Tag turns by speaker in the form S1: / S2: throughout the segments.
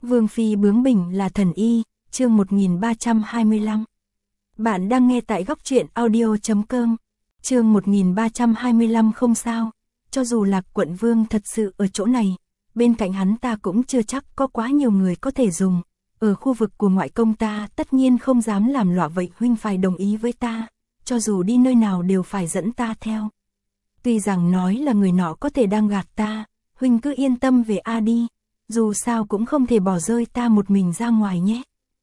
S1: Vương phi bướng bỉnh là thần y, chương 1325. Bạn đang nghe tại góc truyện audio.com. Chương 1325 không sao, cho dù Lạc quận vương thật sự ở chỗ này, bên cạnh hắn ta cũng chưa chắc có quá nhiều người có thể dùng. Ở khu vực của ngoại công ta tất nhiên không dám làm loạn, vậy huynh phải đồng ý với ta, cho dù đi nơi nào đều phải dẫn ta theo. Tuy rằng nói là người nọ có thể đang gạt ta, huynh cứ yên tâm về A đi, dù sao cũng không thể bỏ rơi ta một mình ra ngoài nhé.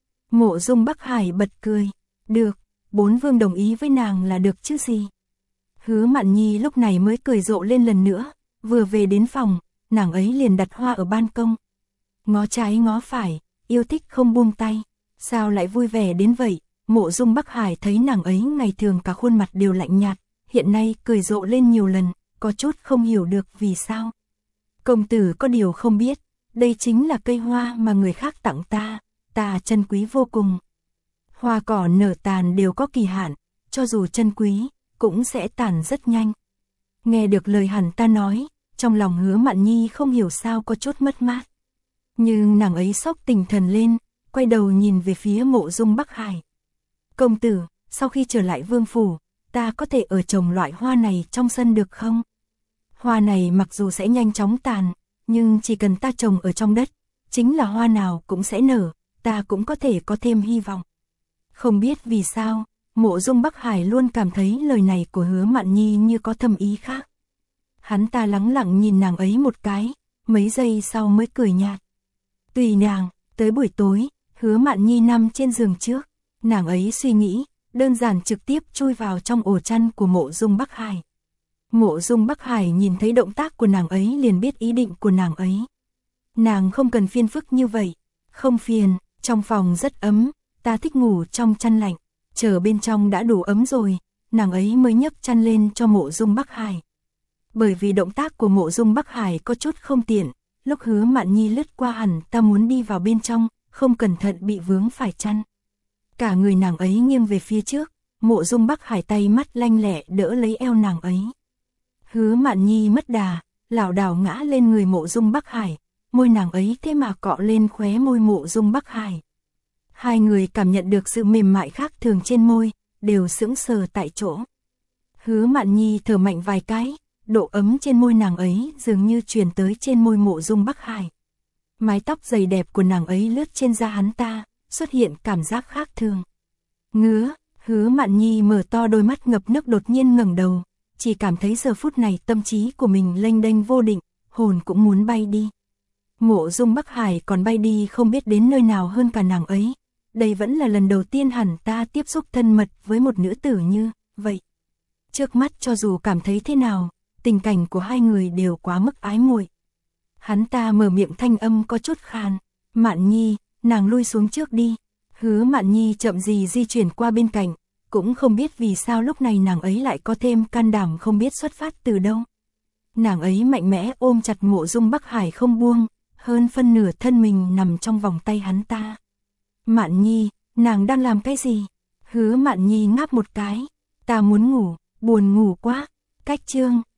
S1: Mộ Dung Bắc Hải bật cười, được, bốn vương đồng ý với nàng là được chứ gì. Hứa Mạn Nhi lúc này mới cười rộ lên lần nữa, vừa về đến phòng, nàng ấy liền đặt hoa ở ban công. Ngó trái ngó phải, yêu thích không buông tay, sao lại vui vẻ đến vậy. Mộ Dung Bắc Hải thấy nàng ấy ngày thường cả khuôn mặt đều lạnh nhạt, hiện nay cười rộ lên nhiều lần, có chút không hiểu được vì sao. Công tử có điều không biết, đây chính là cây hoa mà người khác tặng ta, ta trân quý vô cùng. Hoa cỏ nở tàn đều có kỳ hạn, cho dù trân quý, cũng sẽ tàn rất nhanh. Nghe được lời hắn ta nói, trong lòng Hứa Mạn Nhi không hiểu sao có chút mất mát. Nhưng nàng ấy sốc tinh thần lên, quay đầu nhìn về phía Mộ Dung Bắc Hải. Công tử, sau khi trở lại vương phủ, ta có thể ở trồng loại hoa này trong sân được không? Hoa này mặc dù sẽ nhanh chóng tàn, nhưng chỉ cần ta trồng ở trong đất, chính là hoa nào cũng sẽ nở, ta cũng có thể có thêm hy vọng. Không biết vì sao, Mộ Dung Bắc Hải luôn cảm thấy lời này của Hứa Mạn Nhi như có thâm ý khác. Hắn ta lắng lặng nhìn nàng ấy một cái, mấy giây sau mới cười nhạt. Tùy nàng, tới buổi tối, Hứa Mạn Nhi nằm trên giường trước, nàng ấy suy nghĩ, đơn giản trực tiếp chui vào trong ổ chăn của Mộ Dung Bắc Hải. Mộ Dung Bắc Hải nhìn thấy động tác của nàng ấy liền biết ý định của nàng ấy. Nàng không cần phiền phức như vậy, không phiền, trong phòng rất ấm, ta thích ngủ trong chăn lạnh, chờ bên trong đã đủ ấm rồi, nàng ấy mới nhấc chăn lên cho Mộ Dung Bắc Hải. Bởi vì động tác của Mộ Dung Bắc Hải có chút không tiện, lúc Hứa Mạn Nhi lướt qua hẳn ta muốn đi vào bên trong, không cẩn thận bị vướng phải chăn. Cả người nàng ấy nghiêng về phía trước, Mộ Dung Bắc Hải tay mắt lanh lẹ đỡ lấy eo nàng ấy. Hứa Mạn Nhi mất đà, lảo đảo ngã lên người Mộ Dung Bắc Hải, môi nàng ấy thế mà cọ lên khóe môi Mộ Dung Bắc Hải. Hai người cảm nhận được sự mềm mại khác thường trên môi, đều sững sờ tại chỗ. Hứa Mạn Nhi thở mạnh vài cái, độ ấm trên môi nàng ấy dường như truyền tới trên môi Mộ Dung Bắc Hải. Mái tóc dày đẹp của nàng ấy lướt trên da hắn ta, xuất hiện cảm giác khác thường. Ngứa, Hứa Mạn Nhi mở to đôi mắt ngập nước đột nhiên ngẩng đầu, chỉ cảm thấy giờ phút này tâm trí của mình lênh đênh vô định, hồn cũng muốn bay đi. Mộ Dung Bắc Hải còn bay đi không biết đến nơi nào hơn cả nàng ấy. Đây vẫn là lần đầu tiên hẳn ta tiếp xúc thân mật với một nữ tử như vậy. Trước mắt cho dù cảm thấy thế nào, tình cảnh của hai người đều quá mức ái muội. Hắn ta mở miệng thanh âm có chút khàn, Mạn Nhi, nàng lui xuống trước đi. Hứa Mạn Nhi chậm gì di chuyển qua bên cạnh, cũng không biết vì sao lúc này nàng ấy lại có thêm can đảm không biết xuất phát từ đâu. Nàng ấy mạnh mẽ ôm chặt Mộ Dung Bắc Hải không buông, hơn phân nửa thân mình nằm trong vòng tay hắn ta. Mạn Nhi, nàng đang làm cái gì? Hứa Mạn Nhi ngáp một cái, ta muốn ngủ, buồn ngủ quá. Cách chương